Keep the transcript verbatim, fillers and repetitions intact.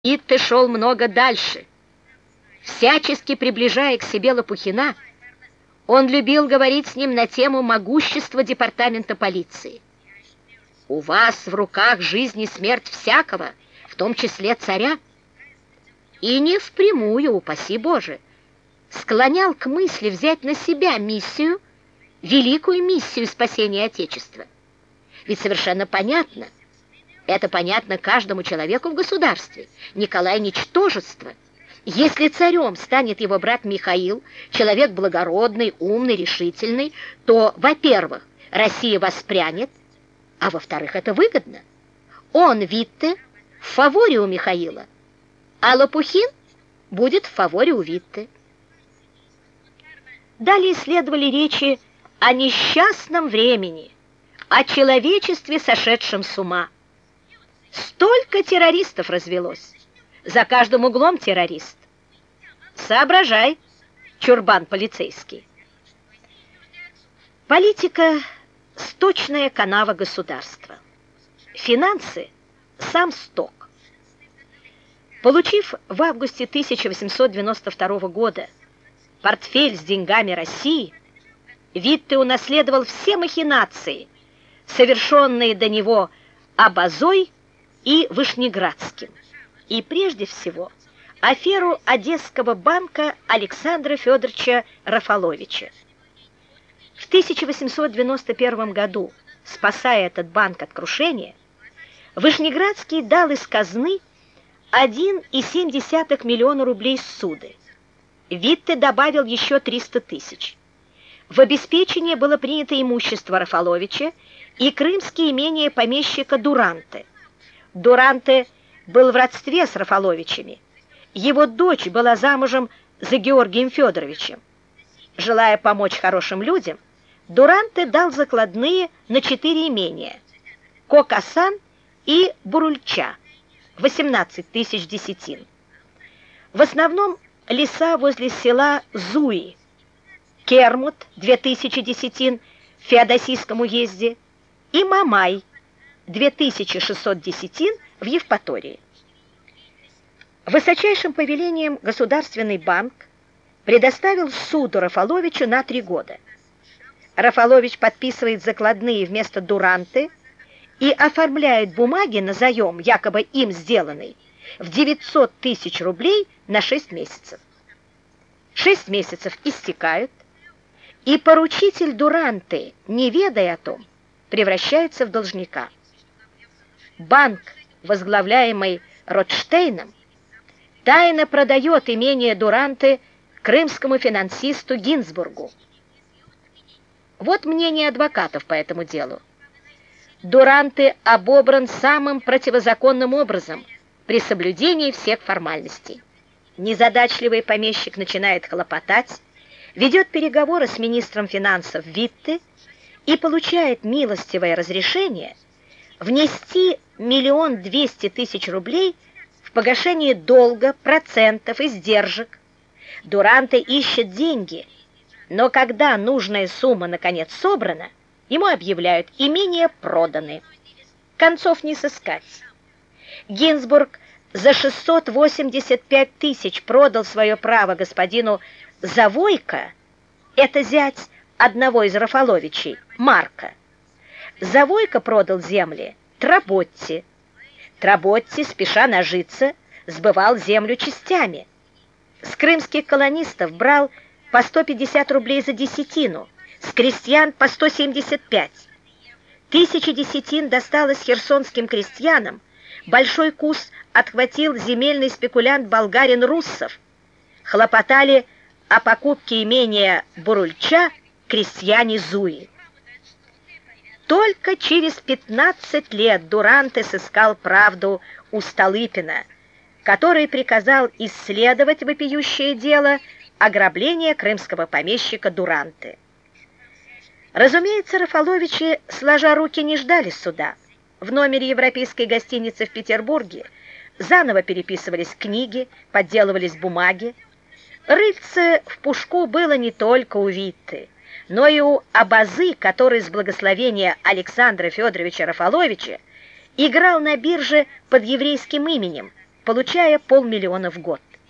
Витте шел много дальше. Всячески приближая к себе Лопухина, он любил говорить с ним на тему могущества департамента полиции. «У вас в руках жизнь и смерть всякого, в том числе царя». И не впрямую, упаси Боже, склонял к мысли взять на себя миссию, великую миссию спасения Отечества. Ведь совершенно понятно, это понятно каждому человеку в государстве, Николай — ничтожество. Если царем станет его брат Михаил, человек благородный, умный, решительный, то, во-первых, Россия воспрянет, а во-вторых, это выгодно. Он, Витте, в фаворе у Михаила, а Лопухин будет в фаворе у Витте. Далее следовали речи о несчастном времени, о человечестве, сошедшем с ума. Столько террористов развелось, за каждым углом террорист. Соображай, чурбан полицейский. Политика – сточная канава государства. Финансы – сам сток. Получив в августе тысяча восемьсот девяносто второго года портфель с деньгами России, Витте унаследовал все махинации, совершенные до него Абазой и Вышнеградским, и прежде всего аферу Одесского банка Александра Федоровича Рафаловича. В тысяча восемьсот девяносто первом году, спасая этот банк от крушения, Вышнеградский дал из казны один и семь десятых миллиона рублей ссуды. Витте добавил еще триста тысяч. В обеспечение было принято имущество Рафаловича и крымские имения помещика Дуранте. Дуранте был в родстве с Рафаловичами. Его дочь была замужем за Георгием Федоровичем. Желая помочь хорошим людям, Дуранте дал закладные на четыре имения – Кокасан и Бурульча, восемнадцать тысяч десятин. В основном леса возле села Зуи, Кермут, две тысячи десятин в Феодосийском уезде, и Мамай, две тысячи шестьсот десятин в Евпатории. Высочайшим повелением Государственный банк предоставил суду Рафаловичу на три года. Рафалович подписывает закладные вместо Дуранты и оформляет бумаги на заем, якобы им сделанный, в девятьсот тысяч рублей на шесть месяцев. Шесть месяцев истекают, и поручитель Дуранты, не ведая о том, превращается в должника. Банк, возглавляемый Ротштейном, тайно продает имение Дуранты крымскому финансисту Гинзбургу. Вот мнение адвокатов по этому делу. Дуранте обобран самым противозаконным образом при соблюдении всех формальностей. Незадачливый помещик начинает хлопотать, ведет переговоры с министром финансов Витте и получает милостивое разрешение внести миллион двести тысяч рублей в погашение долга, процентов, издержек. Дуранте ищет деньги, но когда нужная сумма наконец собрана, ему объявляют: имения проданы. Концов не сыскать. Гинзбург за шестьсот восемьдесят пять тысяч продал свое право господину Завойко, это зять одного из Рафаловичей, Марка. Завойко продал земли Тработти. Тработти, спеша нажиться, сбывал землю частями. С крымских колонистов брал по сто пятьдесят рублей за десятину, с крестьян по сто семьдесят пять. Тысяча десятин досталось херсонским крестьянам, большой кус отхватил земельный спекулянт болгарин Руссов. Хлопотали о покупке имения Бурульча крестьяне Зуи. Только через пятнадцать лет Дуранте сыскал правду у Столыпина, который приказал исследовать вопиющее дело ограбления крымского помещика Дуранте. Разумеется, Рафаловичи, сложа руки, не ждали суда. В номере европейской гостиницы в Петербурге заново переписывались книги, подделывались бумаги. Рыльце в пушку было не только у Витте, но и у Абазы, который с благословения Александра Федоровича Рафаловича играл на бирже под еврейским именем получая полмиллиона в год.